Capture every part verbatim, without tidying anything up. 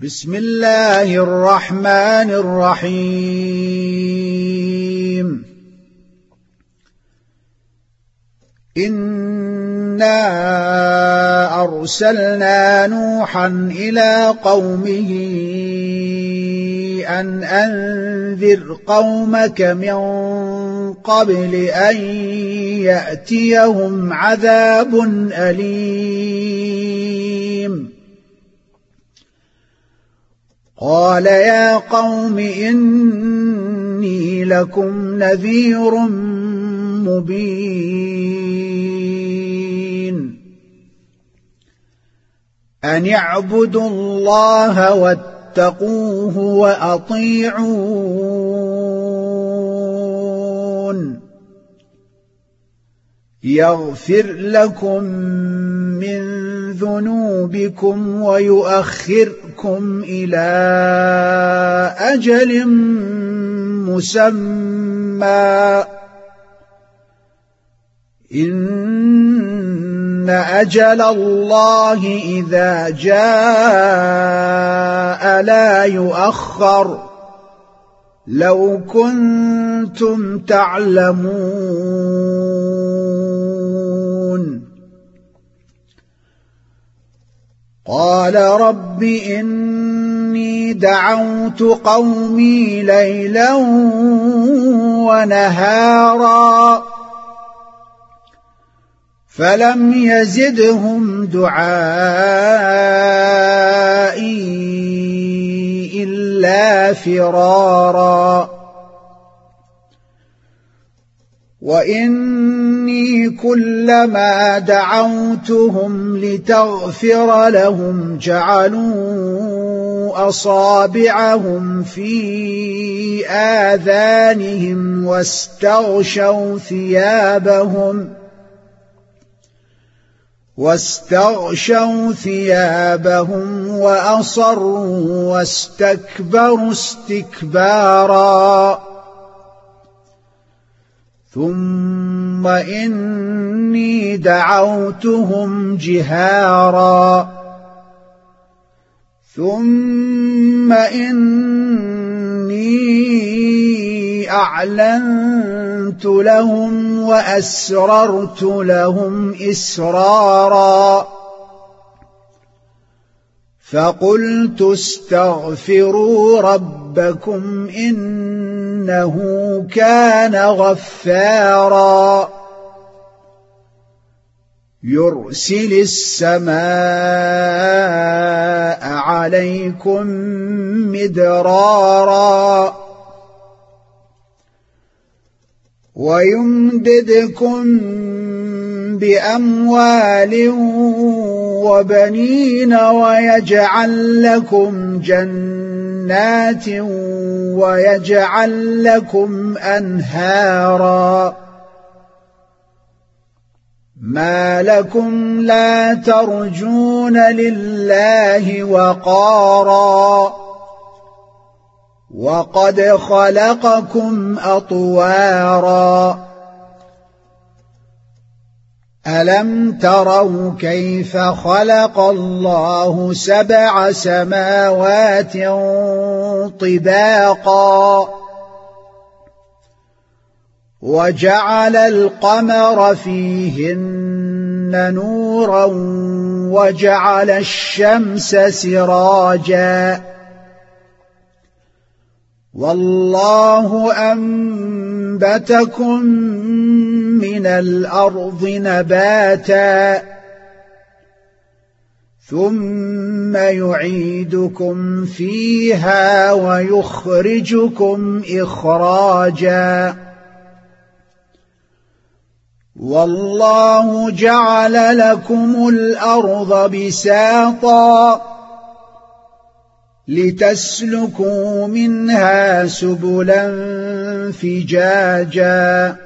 بسم الله الرحمن الرحيم. إنا أرسلنا نوحا إلى قومه أن أنذر قومك من قبل أن يأتيهم عذاب أليم. قال يا قوم إني لكم نذير مبين أن اعبدوا الله واتقوه وأطيعون يغفر لكم من ذنوبكم ويؤخركم إلى أجل مسمى إن أجل الله إذا جاء لا يؤخر لو كنتم تعلمون. قال رب إني دعوت قومي ليلا ونهارا فلم يزدهم دعائي إلا فرارا وإني كلما دعوتهم لتغفر لهم جعلوا أصابعهم في آذانهم واستغشوا ثيابهم واستغشوا ثيابهم وأصروا واستكبروا استكبارا ثم إني دعوتهم جهارا ثم إني أعلنت لهم وأسررت لهم إسرارا فقلت استغفروا ربكم إنه كان غفارا يرسل السماء عليكم مدرارا ويمددكم بأموال وبنين ويجعل لكم جنات ويجعل لكم أنهارا ما لكم لا ترجون لله وقارا وقد خلقكم أطوارا ألم تروا كيف خلق الله سبع سماوات طباقا وجعل القمر فيهن نورا وجعل الشمس سراجا والله أنبتكم من الأرض نباتا ثم يعيدكم فيها ويخرجكم إخراجا والله جعل لكم الأرض بساطا لتسلكوا منها سبلا فجاجا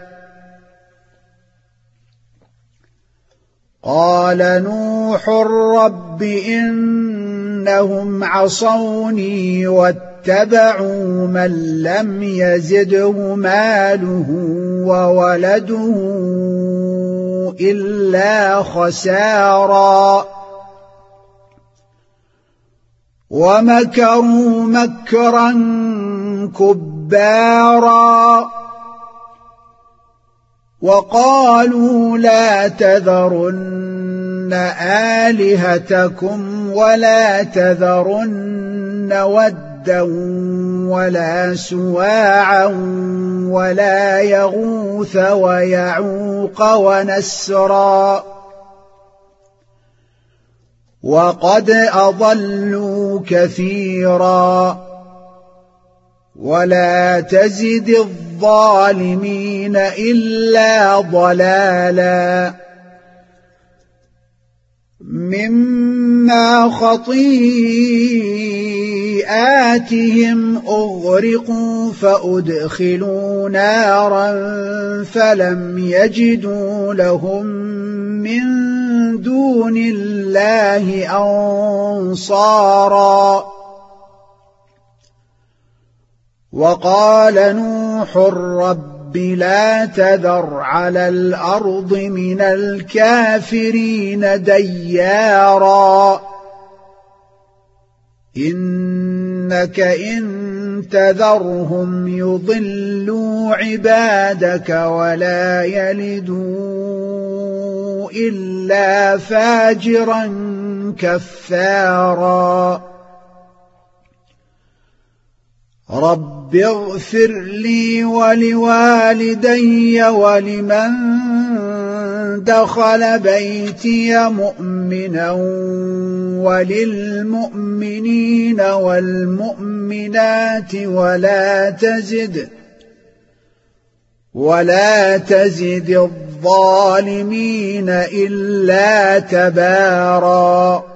قال نوح رب إنهم عصوني واتبعوا من لم يزده ماله وولده إلا خسارا ومكروا مكرا كبارا وقالوا لا تذرن آلهتكم ولا تذرن ودا ولا سواعا ولا يغوث ويعوق ونسرا وقد أضلوا كثيرا ولا تزد الظالمين إلا ضلالا مما خطيئاتهم أغرقوا فأدخلوا نارا فلم يجدوا لهم من دون الله أنصارا وقال نوح رب لا تذر على الأرض من الكافرين ديارا إنك إن تذرهم يضلوا عبادك ولا يلدوا إلا فاجرا كفارا رب اغفر لي ولوالدي ولمن دخل بيتي مؤمنا وللمؤمنين والمؤمنات ولا تزد ولا تزد الظالمين إلا تبارا